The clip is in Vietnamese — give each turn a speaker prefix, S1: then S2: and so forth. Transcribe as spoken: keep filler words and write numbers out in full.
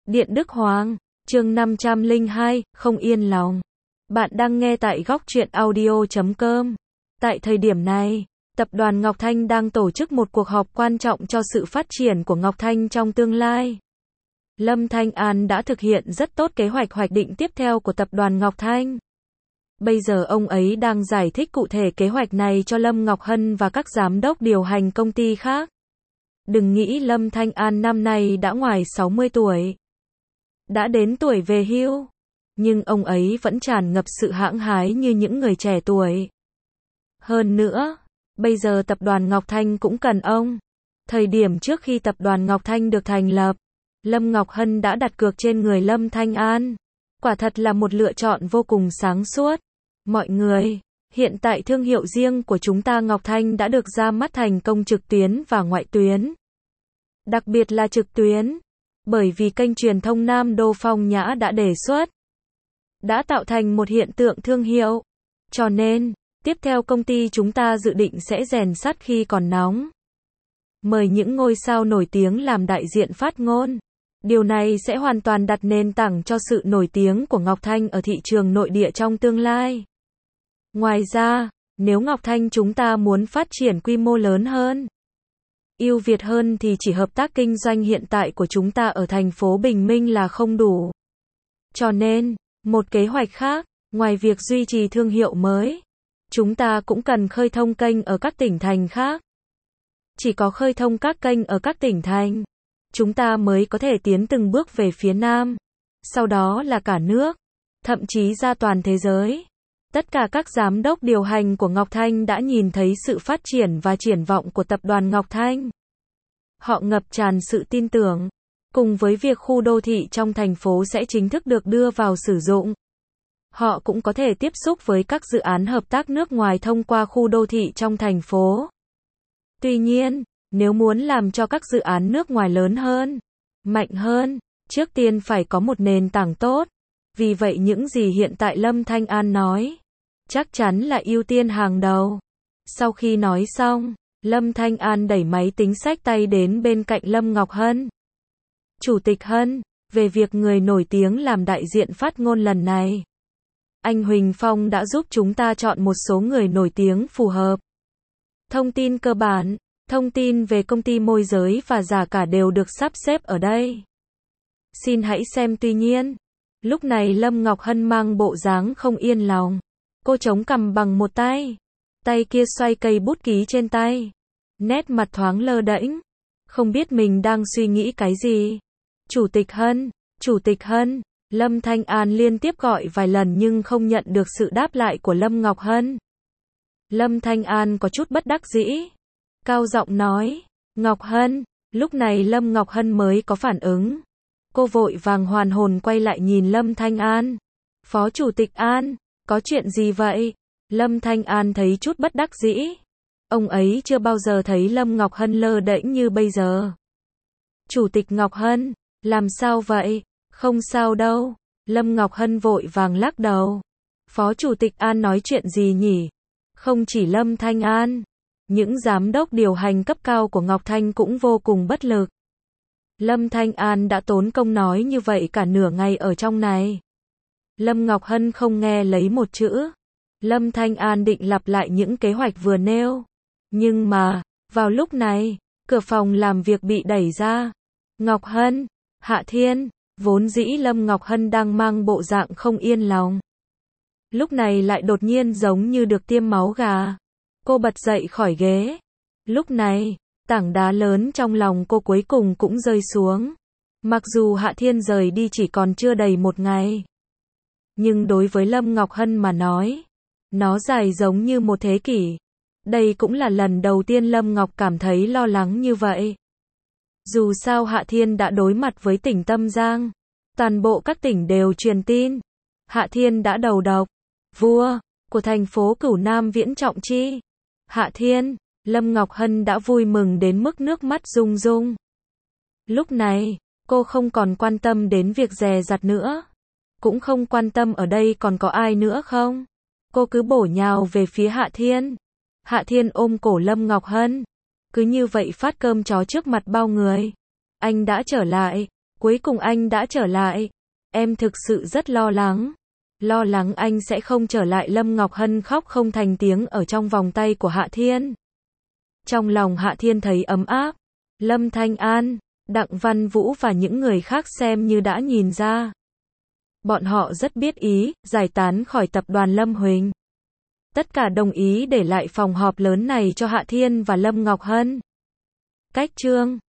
S1: Điện Đức Hoàng, chương năm trăm lẻ hai, không yên lòng. Bạn đang nghe tại góc truyện audio chấm com. Tại thời điểm này, tập đoàn Ngọc Thanh đang tổ chức một cuộc họp quan trọng cho sự phát triển của Ngọc Thanh trong tương lai. Lâm Thanh An đã thực hiện rất tốt kế hoạch hoạch định tiếp theo của tập đoàn Ngọc Thanh. Bây giờ ông ấy đang giải thích cụ thể kế hoạch này cho Lâm Ngọc Hân và các giám đốc điều hành công ty khác. Đừng nghĩ Lâm Thanh An năm nay đã ngoài sáu mươi tuổi. Đã đến tuổi về hưu. Nhưng ông ấy vẫn tràn ngập sự hãng hái như những người trẻ tuổi. Hơn nữa, bây giờ tập đoàn Ngọc Thanh cũng cần ông. Thời điểm trước khi tập đoàn Ngọc Thanh được thành lập, Lâm Ngọc Hân đã đặt cược trên người Lâm Thanh An. Quả thật là một lựa chọn vô cùng sáng suốt. Mọi người, hiện tại thương hiệu riêng của chúng ta Ngọc Thanh đã được ra mắt thành công trực tuyến và ngoại tuyến. Đặc biệt là trực tuyến, bởi vì kênh truyền thông Nam Đô Phong Nhã đã đề xuất, đã tạo thành một hiện tượng thương hiệu. Cho nên, tiếp theo công ty chúng ta dự định sẽ rèn sắt khi còn nóng. Mời những ngôi sao nổi tiếng làm đại diện phát ngôn. Điều này sẽ hoàn toàn đặt nền tảng cho sự nổi tiếng của Ngọc Thanh ở thị trường nội địa trong tương lai. Ngoài ra, nếu Ngọc Thanh chúng ta muốn phát triển quy mô lớn hơn, ưu việt hơn thì chỉ hợp tác kinh doanh hiện tại của chúng ta ở thành phố Bình Minh là không đủ. Cho nên, một kế hoạch khác, ngoài việc duy trì thương hiệu mới, chúng ta cũng cần khơi thông kênh ở các tỉnh thành khác. Chỉ có khơi thông các kênh ở các tỉnh thành, chúng ta mới có thể tiến từng bước về phía Nam. Sau đó là cả nước, thậm chí ra toàn thế giới. Tất cả các giám đốc điều hành của Ngọc Thanh đã nhìn thấy sự phát triển và triển vọng của tập đoàn Ngọc Thanh. Họ ngập tràn sự tin tưởng. Cùng với việc khu đô thị trong thành phố sẽ chính thức được đưa vào sử dụng, họ cũng có thể tiếp xúc với các dự án hợp tác nước ngoài thông qua khu đô thị trong thành phố. Tuy nhiên, nếu muốn làm cho các dự án nước ngoài lớn hơn, mạnh hơn, trước tiên phải có một nền tảng tốt. Vì vậy những gì hiện tại Lâm Thanh An nói, chắc chắn là ưu tiên hàng đầu. Sau khi nói xong, Lâm Thanh An đẩy máy tính xách tay đến bên cạnh Lâm Ngọc Hân. Chủ tịch Hân, về việc người nổi tiếng làm đại diện phát ngôn lần này, anh Huỳnh Phong đã giúp chúng ta chọn một số người nổi tiếng phù hợp. Thông tin cơ bản, thông tin về công ty môi giới và giá cả đều được sắp xếp ở đây. Xin hãy xem. Tuy nhiên, lúc này Lâm Ngọc Hân mang bộ dáng không yên lòng. Cô chống cằm bằng một tay, tay kia xoay cây bút ký trên tay, nét mặt thoáng lơ đễnh, không biết mình đang suy nghĩ cái gì. Chủ tịch Hân, Chủ tịch Hân, Lâm Thanh An liên tiếp gọi vài lần nhưng không nhận được sự đáp lại của Lâm Ngọc Hân. Lâm Thanh An có chút bất đắc dĩ, cao giọng nói, Ngọc Hân. Lúc này Lâm Ngọc Hân mới có phản ứng. Cô vội vàng hoàn hồn quay lại nhìn Lâm Thanh An. Phó Chủ tịch An, có chuyện gì vậy? Lâm Thanh An thấy chút bất đắc dĩ. Ông ấy chưa bao giờ thấy Lâm Ngọc Hân lơ đễnh như bây giờ. Chủ tịch Ngọc Hân, làm sao vậy? Không sao đâu. Lâm Ngọc Hân vội vàng lắc đầu. Phó Chủ tịch An nói chuyện gì nhỉ? Không chỉ Lâm Thanh An, những giám đốc điều hành cấp cao của Ngọc Thanh cũng vô cùng bất lực. Lâm Thanh An đã tốn công nói như vậy cả nửa ngày ở trong này. Lâm Ngọc Hân không nghe lấy một chữ. Lâm Thanh An định lặp lại những kế hoạch vừa nêu. Nhưng mà, vào lúc này, cửa phòng làm việc bị đẩy ra. Ngọc Hân, Hạ Thiên, vốn dĩ Lâm Ngọc Hân đang mang bộ dạng không yên lòng. Lúc này lại đột nhiên giống như được tiêm máu gà. Cô bật dậy khỏi ghế. Lúc này, tảng đá lớn trong lòng cô cuối cùng cũng rơi xuống. Mặc dù Hạ Thiên rời đi chỉ còn chưa đầy một ngày, nhưng đối với Lâm Ngọc Hân mà nói, nó dài giống như một thế kỷ. Đây cũng là lần đầu tiên Lâm Ngọc cảm thấy lo lắng như vậy. Dù sao Hạ Thiên đã đối mặt với tỉnh Tâm Giang. Toàn bộ các tỉnh đều truyền tin. Hạ Thiên đã đầu độc vua của thành phố Cửu Nam Viễn Trọng Chi. Hạ Thiên, Lâm Ngọc Hân đã vui mừng đến mức nước mắt rưng rưng. Lúc này, cô không còn quan tâm đến việc dè dặt nữa. Cũng không quan tâm ở đây còn có ai nữa không. Cô cứ bổ nhào về phía Hạ Thiên. Hạ Thiên ôm cổ Lâm Ngọc Hân. Cứ như vậy phát cơm chó trước mặt bao người. Anh đã trở lại. Cuối cùng anh đã trở lại. Em thực sự rất lo lắng. Lo lắng anh sẽ không trở lại. Lâm Ngọc Hân khóc không thành tiếng ở trong vòng tay của Hạ Thiên. Trong lòng Hạ Thiên thấy ấm áp. Lâm Thanh An, Đặng Văn Vũ và những người khác xem như đã nhìn ra. Bọn họ rất biết ý, giải tán khỏi tập đoàn Lâm Huỳnh. Tất cả đồng ý để lại phòng họp lớn này cho Hạ Thiên và Lâm Ngọc Hân. Cách chương